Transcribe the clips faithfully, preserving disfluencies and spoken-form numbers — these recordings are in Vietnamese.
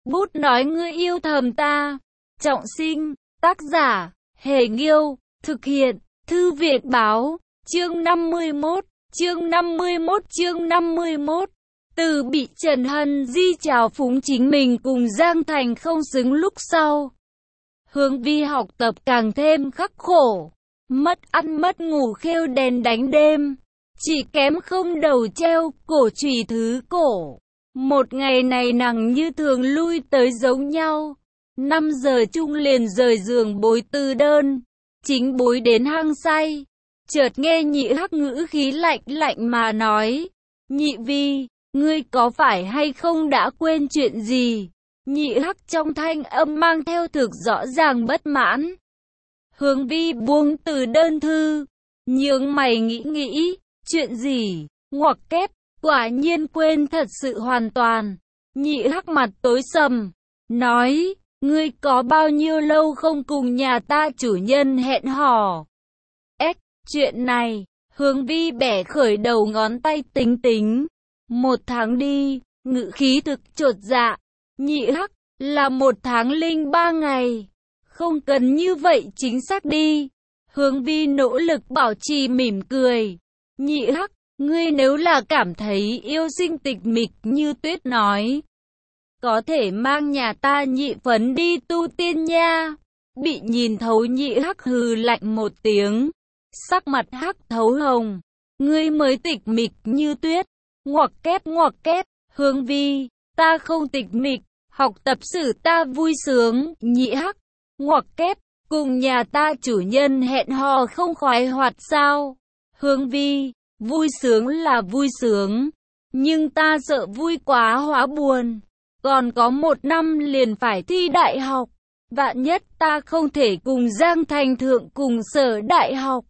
Bút nói ngươi yêu thầm ta. Trọng sinh, tác giả, Hề Nghiêu, thực hiện, Thư viện báo, chương năm mươi mốt, chương năm mươi mốt, chương năm mươi mốt. Từ bị Trần Hân Di trào phúng chính mình cùng Giang Thành không xứng lúc sau. Hướng Vi học tập càng thêm khắc khổ, mất ăn mất ngủ khêu đèn đánh đêm, chỉ kém không đầu treo cổ chùy thứ cổ. Một ngày này nàng như thường lui tới giống nhau, năm giờ chung liền rời giường bối từ đơn, chính bối đến hăng say, chợt nghe Nhị Hắc ngữ khí lạnh lạnh mà nói, Nhị Vi, ngươi có phải hay không đã quên chuyện gì? Nhị Hắc trong thanh âm mang theo thực rõ ràng bất mãn. Hướng Vi buông từ đơn thư, nhướng mày nghĩ nghĩ, chuyện gì? Ngoặc kép, quả nhiên quên thật sự hoàn toàn. Nhị Hắc mặt tối sầm, nói, ngươi có bao nhiêu lâu không cùng nhà ta chủ nhân hẹn hò? Ếch, chuyện này, Hướng Vi bẻ khởi đầu ngón tay tính tính. Một tháng đi, ngữ khí thực chột dạ. Nhị Hắc, là một tháng linh ba ngày. Không cần như vậy chính xác đi. Hướng Vi nỗ lực bảo trì mỉm cười. Nhị Hắc, ngươi nếu là cảm thấy yêu sinh tịch mịch như Tuyết nói, có thể mang nhà ta Nhị Phấn đi tu tiên nha. Bị nhìn thấu Nhị Hắc hừ lạnh một tiếng, sắc mặt hắc thấu hồng. Ngươi mới tịch mịch như tuyết. Ngoặc kép ngoặc kép, Hướng Vi, ta không tịch mịch, học tập sử ta vui sướng. Nhị Hắc, ngoặc kép, cùng nhà ta chủ nhân hẹn hò không khoái hoạt sao? Hướng Vi, vui sướng là vui sướng, nhưng ta sợ vui quá hóa buồn. Còn có một năm liền phải thi đại học, vạn nhất ta không thể cùng Giang Thành thượng cùng sở đại học.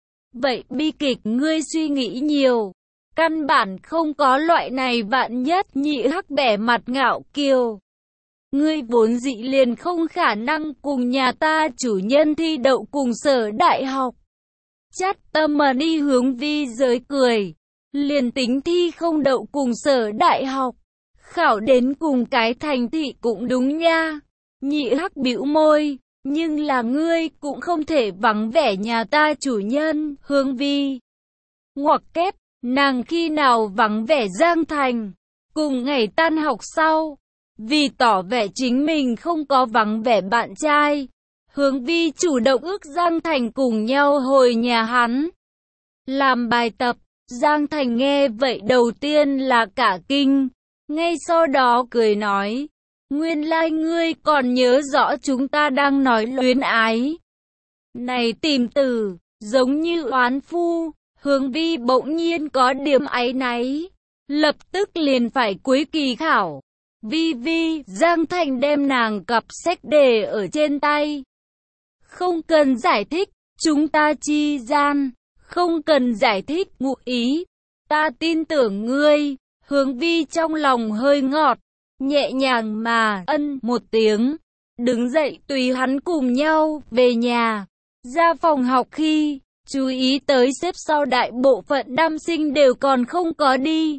Vậy bi kịch ngươi suy nghĩ nhiều, căn bản không có loại này vạn nhất. Nhị Hắc bẻ mặt ngạo kiều. Ngươi vốn dĩ liền không khả năng cùng nhà ta chủ nhân thi đậu cùng sở đại học. Chát tâm mà đi. Hướng Vi giới cười, liền tính thi không đậu cùng sở đại học, khảo đến cùng cái thành thị cũng đúng nha. Nhị Hắc bĩu môi, nhưng là ngươi cũng không thể vắng vẻ nhà ta chủ nhân. Hướng Vi, ngoặc kép, nàng khi nào vắng vẻ Giang Thành? Cùng ngày tan học sau, vì tỏ vẻ chính mình không có vắng vẻ bạn trai, Hướng Vi chủ động ước Giang Thành cùng nhau hồi nhà hắn làm bài tập. Giang Thành nghe vậy đầu tiên là cả kinh, ngay sau đó cười nói, nguyên lai like ngươi còn nhớ rõ chúng ta đang nói luyến ái. Này tìm từ, giống như oán phu. Hướng Vi bỗng nhiên có điểm áy náy, lập tức liền phải cuối kỳ khảo. Vi Vi, Giang Thành đem nàng cặp sách để ở trên tay. Không cần giải thích, chúng ta chi gian, không cần giải thích ngụ ý. Ta tin tưởng ngươi. Hướng Vi trong lòng hơi ngọt, nhẹ nhàng mà ân một tiếng, đứng dậy tùy hắn cùng nhau về nhà. Ra phòng học khi, chú ý tới xếp sau đại bộ phận nam sinh đều còn không có đi.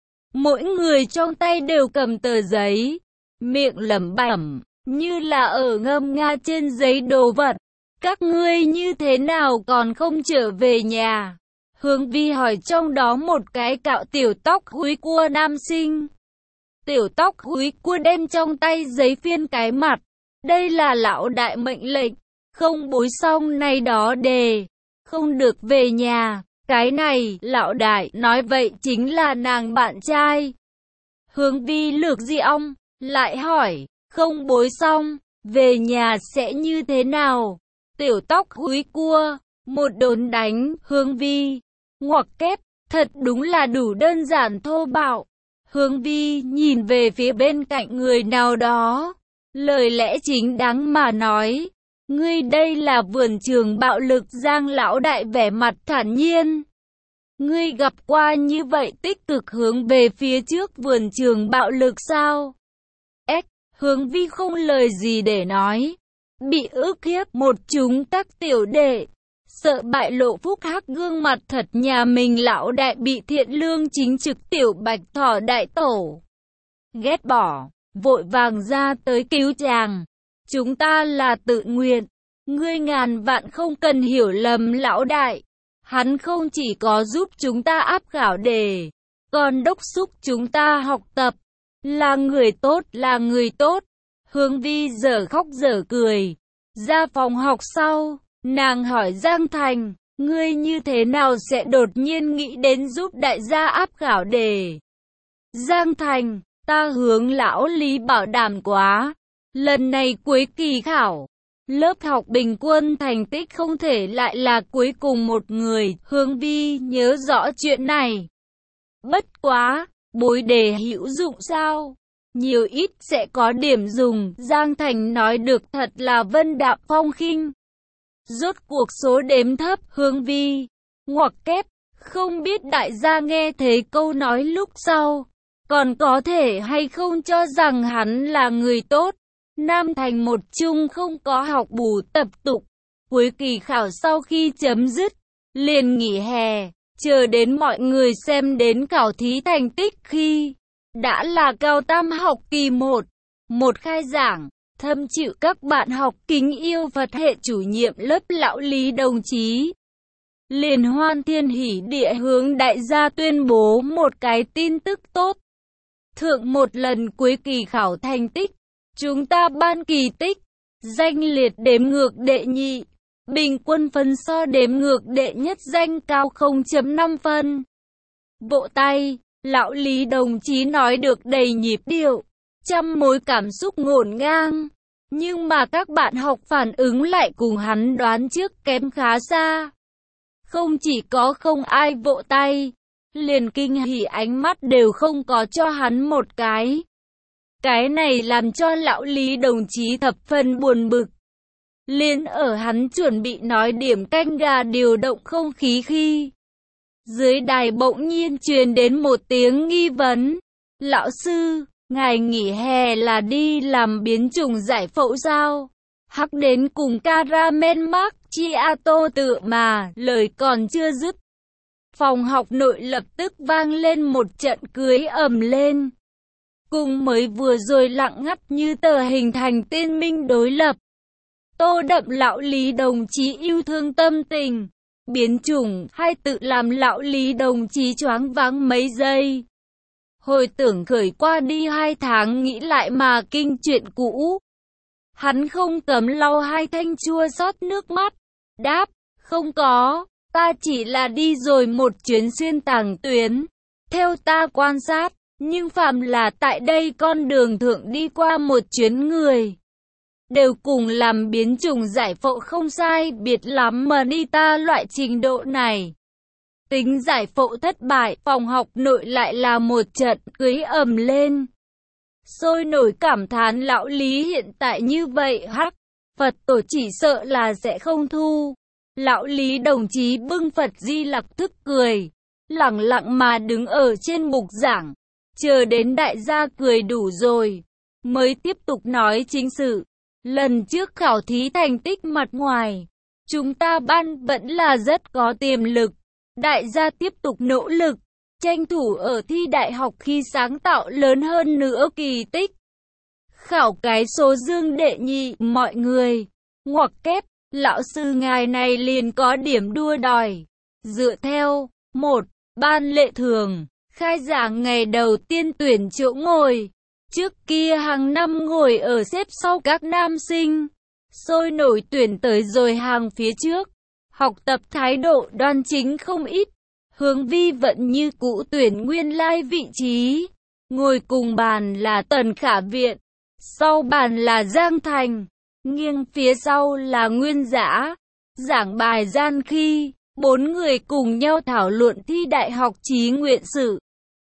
Mỗi người trong tay đều cầm tờ giấy, miệng lẩm bẩm, như là ở ngâm nga trên giấy đồ vật. Các ngươi như thế nào còn không trở về nhà? Hướng Vi hỏi trong đó một cái cạo tiểu tóc húi cua nam sinh. Tiểu tóc húi cua đem trong tay giấy phiên cái mặt. Đây là lão đại mệnh lệnh, không bối xong này đó đề, không được về nhà. Cái này, lão đại nói vậy chính là nàng bạn trai. Hướng Vi lược di ong, lại hỏi, không bối xong, về nhà sẽ như thế nào? Tiểu tóc húi cua, một đốn đánh. Hướng Vi, ngoặc kép, thật đúng là đủ đơn giản thô bạo. Hướng Vi nhìn về phía bên cạnh người nào đó, lời lẽ chính đáng mà nói, ngươi đây là vườn trường bạo lực. Giang lão đại vẻ mặt thản nhiên, ngươi gặp qua như vậy tích cực hướng về phía trước vườn trường bạo lực sao? Ếch, Hướng Vi không lời gì để nói, bị ức hiếp một chúng các tiểu đệ, sợ bại lộ phúc hắc gương mặt thật nhà mình lão đại bị thiện lương chính trực tiểu bạch thỏ đại tổ ghét bỏ. vội vàng ra tới cứu chàng. Chúng ta là tự nguyện, ngươi ngàn vạn không cần hiểu lầm lão đại. Hắn không chỉ có giúp chúng ta áp khảo đề, còn đốc thúc chúng ta học tập. Là người tốt, là người tốt. Hương Vi dở khóc dở cười. Ra phòng học sau, nàng hỏi Giang Thành, ngươi như thế nào sẽ đột nhiên nghĩ đến giúp đại gia áp khảo đề? Giang Thành, ta hướng lão Lý bảo đảm quá. Lần này cuối kỳ khảo, lớp học bình quân thành tích không thể lại là cuối cùng một người. Hương Vi nhớ rõ chuyện này. Bất quá, bối đề hữu dụng sao? Nhiều ít sẽ có điểm dùng. Giang Thành nói được thật là vân đạm phong khinh. Rốt cuộc số đếm thấp. Hương Vi ngoặc kép, không biết đại gia nghe thấy câu nói lúc sau, còn có thể hay không cho rằng hắn là người tốt. Nam Thành một chung không có học bù tập tục. Cuối kỳ khảo sau khi chấm dứt, liền nghỉ hè, chờ đến mọi người xem đến khảo thí thành tích khi đã là cao tam học kỳ một. Một khai giảng, thâm chịu các bạn học kính yêu Phật hệ chủ nhiệm lớp lão Lý đồng chí liền hoan thiên hỉ địa hướng đại gia tuyên bố một cái tin tức tốt. Thượng một lần cuối kỳ khảo thành tích, chúng ta ban kỳ tích, danh liệt đếm ngược đệ nhị, bình quân phân so đếm ngược đệ nhất danh cao không chấm năm phân. Vỗ tay, lão Lý đồng chí nói được đầy nhịp điệu, trăm mối cảm xúc ngổn ngang. Nhưng mà các bạn học phản ứng lại cùng hắn đoán trước kém khá xa. Không chỉ có không ai vỗ tay, liền kinh hỉ ánh mắt đều không có cho hắn một cái. Cái này làm cho lão Lý đồng chí thập phần buồn bực. Liên ở hắn chuẩn bị nói điểm canh gà điều động không khí khi dưới đài bỗng nhiên truyền đến một tiếng nghi vấn. Lão sư, ngài nghỉ hè là đi làm biến chủng giải phẫu sao? Hắc đến cùng caramel macchiato tự mà, lời còn chưa dứt. Phòng học nội lập tức vang lên một trận cười ầm lên. Cùng mới vừa rồi lặng ngắt như tờ hình thành tiên minh đối lập. Tô đậm lão Lý đồng chí yêu thương tâm tình. Biến chủng hay tự làm lão Lý đồng chí choáng váng mấy giây. Hồi tưởng khởi qua đi hai tháng nghĩ lại mà kinh chuyện cũ. Hắn không cấm lau hai thanh chua xót nước mắt. Đáp, không có, ta chỉ là đi rồi một chuyến xuyên tàng tuyến. Theo ta quan sát, nhưng phàm là tại đây con đường thượng đi qua một chuyến người, đều cùng làm biến chủng giải phẫu không sai biệt lắm mà đi ta loại trình độ này. Tính giải phẫu thất bại, phòng học nội lại là một trận cưới ầm lên. Sôi nổi cảm thán lão Lý hiện tại như vậy hắc, Phật tổ chỉ sợ là sẽ không thu. Lão Lý đồng chí bưng Phật Di Lặc thức cười, lặng lặng mà đứng ở trên bục giảng, chờ đến đại gia cười đủ rồi, mới tiếp tục nói chính sự. Lần trước khảo thí thành tích mặt ngoài, chúng ta ban vẫn là rất có tiềm lực. Đại gia tiếp tục nỗ lực, tranh thủ ở thi đại học khi sáng tạo lớn hơn nữa kỳ tích. Khảo cái số dương đệ nhị, mọi người, ngoặc kép, lão sư ngài này liền có điểm đua đòi. Dựa theo, một, ban lệ thường, khai giảng ngày đầu tiên tuyển chỗ ngồi. Trước kia hàng năm ngồi ở xếp sau các nam sinh, sôi nổi tuyển tới rồi hàng phía trước. Học tập thái độ đoan chính không ít. Hướng Vi vẫn như cũ tuyển nguyên lai vị trí. Ngồi cùng bàn là Tần Khả Viện, sau bàn là Giang Thành, nghiêng phía sau là Nguyên Dã. Giảng bài gian khi, bốn người cùng nhau thảo luận thi đại học chí nguyện sử.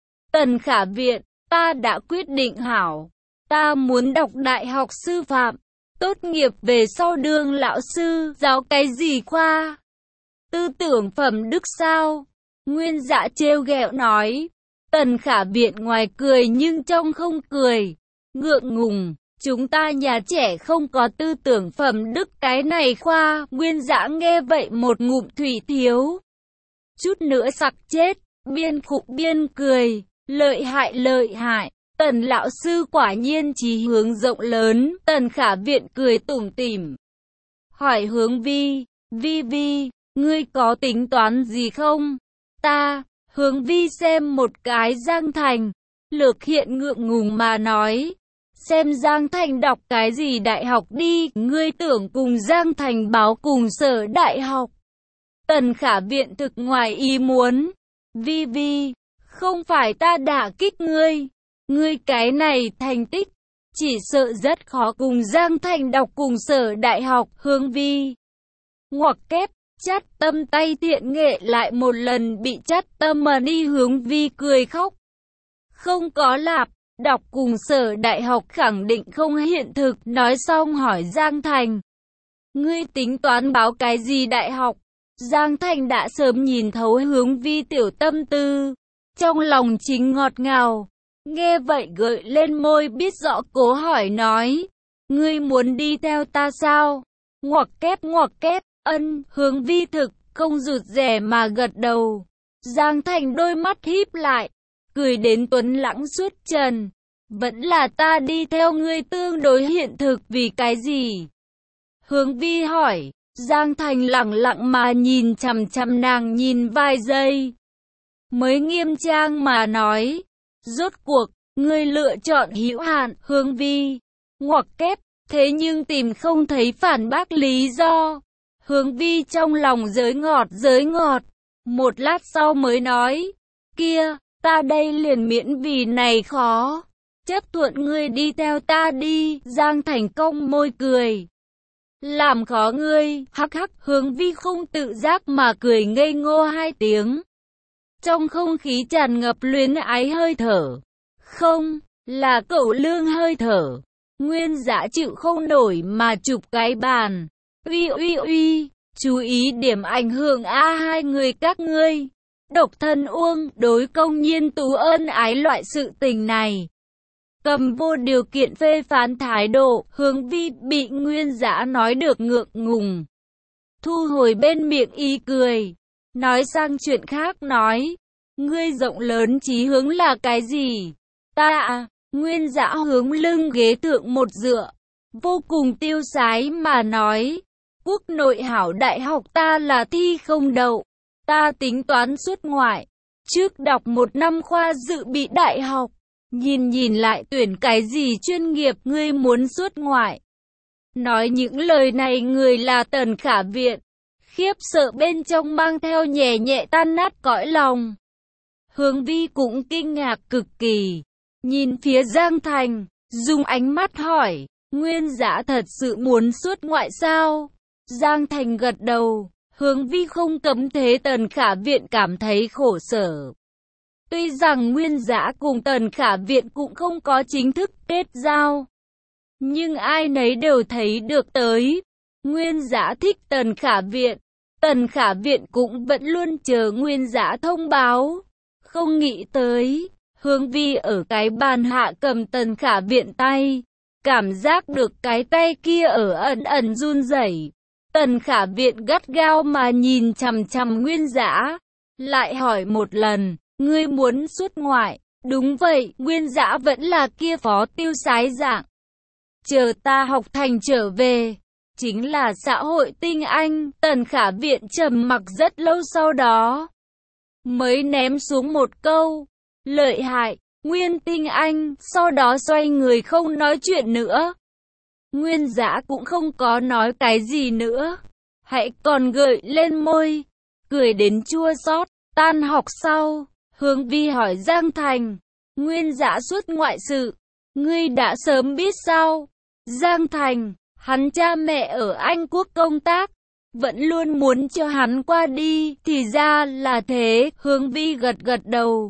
Tần Khả Viện, ta đã quyết định hảo, ta muốn đọc đại học sư phạm, tốt nghiệp về sau đương lão sư, giáo cái gì khoa? Tư tưởng phẩm đức sao? Nguyên Dã trêu ghẹo nói. Tần Khả Viện ngoài cười nhưng trong không cười, ngượng ngùng. Chúng ta nhà trẻ không có tư tưởng phẩm đức cái này khoa. Nguyên Dã nghe vậy một ngụm thủy thiếu chút nữa sặc chết, biên khục biên cười, lợi hại lợi hại. Tần lão sư quả nhiên chí hướng rộng lớn. Tần Khả Viện cười tủm tỉm, hỏi Hướng Vi, Vi Vi, ngươi có tính toán gì không? Ta, Hướng Vi xem một cái Giang Thành, Lược Hiện ngượng ngùng mà nói, xem Giang Thành đọc cái gì đại học đi, ngươi tưởng cùng Giang Thành báo cùng sở đại học. Tần Khả Viện thực ngoài ý muốn, Vi Vi, không phải ta đả kích ngươi, ngươi cái này thành tích, chỉ sợ rất khó cùng Giang Thành đọc cùng sở đại học. Hướng Vi ngoặc kép, chắt tâm tay thiện nghệ lại một lần bị chắt tâm mà đi. Hướng Vi cười khóc, không có lạp, đọc cùng sở đại học khẳng định không hiện thực. Nói xong hỏi Giang Thành, ngươi tính toán báo cái gì đại học? Giang Thành đã sớm nhìn thấu Hướng Vi tiểu tâm tư, trong lòng chính ngọt ngào, nghe vậy gợi lên môi biết rõ cố hỏi nói, ngươi muốn đi theo ta sao? Ngoặc kép ngoặc kép, ân. Hướng Vi thực không rụt rè mà gật đầu. Giang Thành đôi mắt híp lại, cười đến tuấn lãng suốt trần, vẫn là ta đi theo ngươi tương đối hiện thực. Vì cái gì? Hướng Vi hỏi. Giang Thành lặng lặng mà nhìn chằm chằm nàng nhìn vài giây, mới nghiêm trang mà nói, rốt cuộc, ngươi lựa chọn hữu hạn. Hướng Vi ngoặc kép, thế nhưng tìm không thấy phản bác lý do. Hướng Vi trong lòng giới ngọt giới ngọt, một lát sau mới nói, kia, ta đây liền miễn vì này khó, chấp thuận ngươi đi theo ta đi. Giang Thành cong môi cười, làm khó ngươi, hắc hắc. Hướng Vi không tự giác mà cười ngây ngô hai tiếng, trong không khí tràn ngập luyến ái hơi thở, không, là cẩu lương hơi thở. Nguyên Dã chịu không nổi mà chụp cái bàn, uy uy uy, chú ý điểm ảnh hưởng a hai người các ngươi, độc thân uông, đối công nhiên tú ân ái loại sự tình này, cầm vô điều kiện phê phán thái độ. Hướng Vi bị Nguyên Dã nói được ngượng ngùng, thu hồi bên miệng y cười, nói sang chuyện khác nói, ngươi rộng lớn chí hướng là cái gì? Ta à? Nguyên Dã hướng lưng ghế thượng một dựa, vô cùng tiêu sái mà nói, quốc nội hảo đại học ta là thi không đậu, ta tính toán xuất ngoại, trước đọc một năm khoa dự bị đại học, nhìn nhìn lại tuyển cái gì chuyên nghiệp. Ngươi muốn xuất ngoại? Nói những lời này người là Tần Khả Viện, khiếp sợ bên trong mang theo nhẹ nhẹ tan nát cõi lòng. Hướng Vi cũng kinh ngạc cực kỳ, nhìn phía Giang Thành, dùng ánh mắt hỏi, Nguyên Dã thật sự muốn xuất ngoại sao? Giang Thành gật đầu. Hướng Vi không cấm thế Tần Khả Viện cảm thấy khổ sở. Tuy rằng Nguyên Dã cùng Tần Khả Viện cũng không có chính thức kết giao, nhưng ai nấy đều thấy được tới, Nguyên Dã thích Tần Khả Viện, Tần Khả Viện cũng vẫn luôn chờ Nguyên Dã thông báo. Không nghĩ tới, Hướng Vi ở cái bàn hạ cầm Tần Khả Viện tay, cảm giác được cái tay kia ở ẩn ẩn run rẩy. Tần Khả Viện gắt gao mà nhìn chằm chằm Nguyên Dã, lại hỏi một lần, ngươi muốn xuất ngoại? Đúng vậy. Nguyên Dã vẫn là kia phó tiêu sái dạng, chờ ta học thành trở về, chính là xã hội tinh anh. Tần Khả Viện trầm mặc rất lâu, sau đó mới ném xuống một câu, lợi hại, Nguyên tinh anh, sau đó xoay người không nói chuyện nữa. Nguyên Dã cũng không có nói cái gì nữa, hãy còn gợi lên môi, cười đến chua xót. Tan học sau, Hướng Vi hỏi Giang Thành, Nguyên Dã xuất ngoại sự, ngươi đã sớm biết sao? Giang Thành, hắn cha mẹ ở Anh Quốc công tác, vẫn luôn muốn cho hắn qua đi. Thì ra là thế. Hướng Vi gật gật đầu,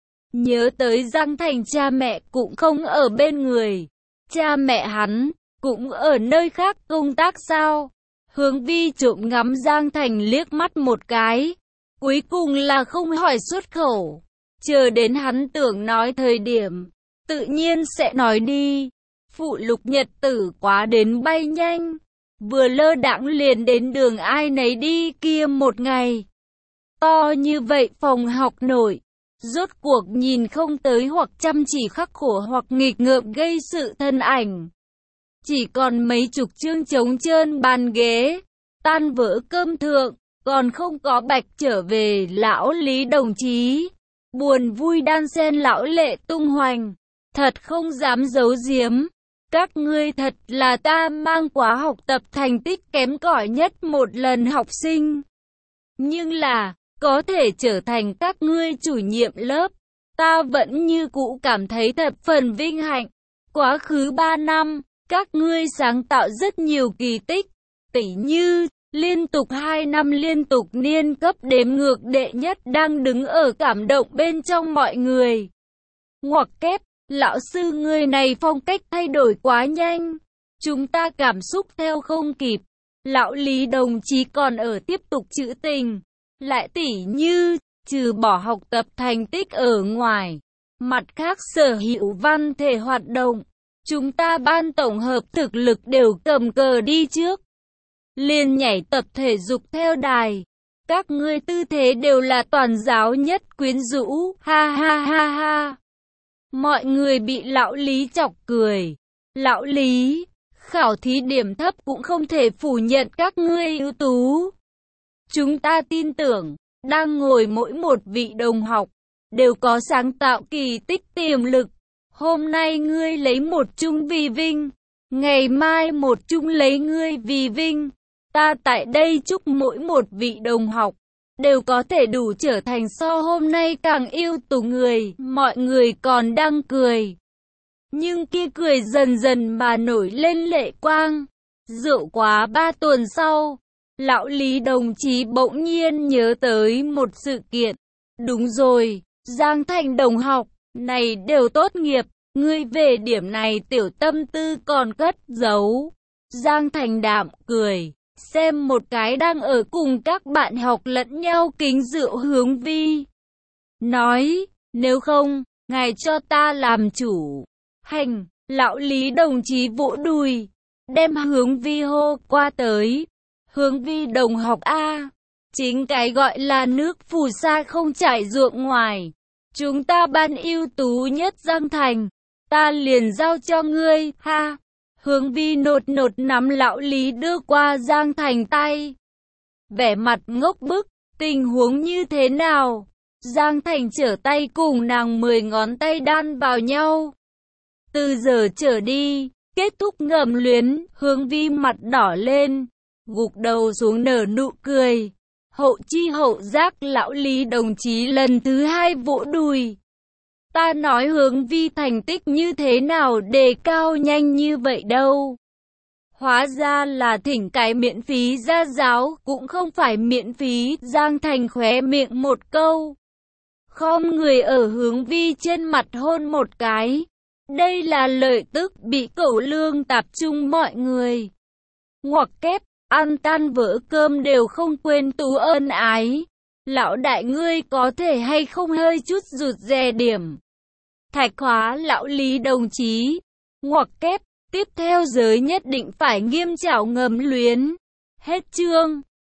nhớ tới Giang Thành cha mẹ cũng không ở bên người, cha mẹ hắn cũng ở nơi khác công tác sao? Hướng Vi trộm ngắm Giang Thành liếc mắt một cái, cuối cùng là không hỏi xuất khẩu, chờ đến hắn tưởng nói thời điểm, tự nhiên sẽ nói đi. Phụ lục nhật tử quá đến bay nhanh, vừa lơ đãng liền đến đường ai nấy đi kia một ngày. To như vậy phòng học nội, Rốt cuộc nhìn không tới hoặc chăm chỉ khắc khổ hoặc nghịch ngợm gây sự thân ảnh. Chỉ còn mấy chục chương trống trơn bàn ghế, tan vỡ cơm thượng, còn không có Bạch trở về. Lão Lý đồng chí, buồn vui đan xen lão lệ tung hoành, thật không dám giấu giếm. Các ngươi thật là ta mang quá học tập thành tích kém cỏi nhất một lần học sinh. Nhưng là, có thể trở thành các ngươi chủ nhiệm lớp, ta vẫn như cũ cảm thấy thập phần vinh hạnh. Quá khứ ba năm, các ngươi sáng tạo rất nhiều kỳ tích, tỉ như, liên tục hai năm liên tục niên cấp đếm ngược đệ nhất đang đứng ở cảm động bên trong mọi người. Ngoặc kép, lão sư người này phong cách thay đổi quá nhanh, chúng ta cảm xúc theo không kịp. Lão Lý đồng chí còn ở tiếp tục trữ tình, lại tỉ như, trừ bỏ học tập thành tích ở ngoài, mặt khác sở hữu văn thể hoạt động, chúng ta ban tổng hợp thực lực đều cầm cờ đi trước. Liền nhảy tập thể dục theo đài, các ngươi tư thế đều là toàn giáo nhất quyến rũ, ha ha ha ha. Mọi người bị lão Lý chọc cười. Lão Lý, khảo thí điểm thấp cũng không thể phủ nhận các ngươi ưu tú. Chúng ta tin tưởng, đang ngồi mỗi một vị đồng học, đều có sáng tạo kỳ tích tiềm lực. Hôm nay ngươi lấy một chung vì vinh, ngày mai một chung lấy ngươi vì vinh. Ta tại đây chúc mỗi một vị đồng học, đều có thể đủ trở thành so hôm nay càng ưu tú người. Mọi người còn đang cười, nhưng kia cười dần dần mà nổi lên lệ quang. Rượu quá ba tuần sau, lão Lý đồng chí bỗng nhiên nhớ tới một sự kiện. Đúng rồi, Giang Thành đồng học, này đều tốt nghiệp, ngươi về điểm này tiểu tâm tư còn cất giấu. Giang Thành đạm cười, xem một cái đang ở cùng các bạn học lẫn nhau kính rượu Hướng Vi. Nói, nếu không, ngài cho ta làm chủ. Hành, lão Lý đồng chí vỗ đùi, đem Hướng Vi hô qua tới. Hướng Vi đồng học A, chính cái gọi là nước phù sa không trải ruộng ngoài. Chúng ta ban ưu tú nhất Giang Thành, ta liền giao cho ngươi, ha. Hướng Vi nột nột nắm lão Lý đưa qua Giang Thành tay. Vẻ mặt ngốc bức, tình huống như thế nào? Giang Thành trở tay cùng nàng mười ngón tay đan vào nhau. Từ giờ trở đi, kết thúc ngầm luyến. Hướng Vi mặt đỏ lên, gục đầu xuống nở nụ cười. Hậu chi hậu giác lão Lý đồng chí lần thứ hai vỗ đùi. Ta nói Hướng Vi thành tích như thế nào đề cao nhanh như vậy đâu. Hóa ra là thỉnh cái miễn phí ra giáo, cũng không phải miễn phí. Giang Thành khóe miệng một câu, khom người ở Hướng Vi trên mặt hôn một cái. Đây là lợi tức bị cẩu lương tập trung mọi người. Ngoặc kép, ăn tan vỡ cơm đều không quên tú ân ái. Lão đại ngươi có thể hay không hơi chút rụt rè điểm. Thạch hóa lão Lý đồng chí. Ngoặc kép, tiếp theo giới nhất định phải nghiêm trảo ngầm luyến. Hết chương.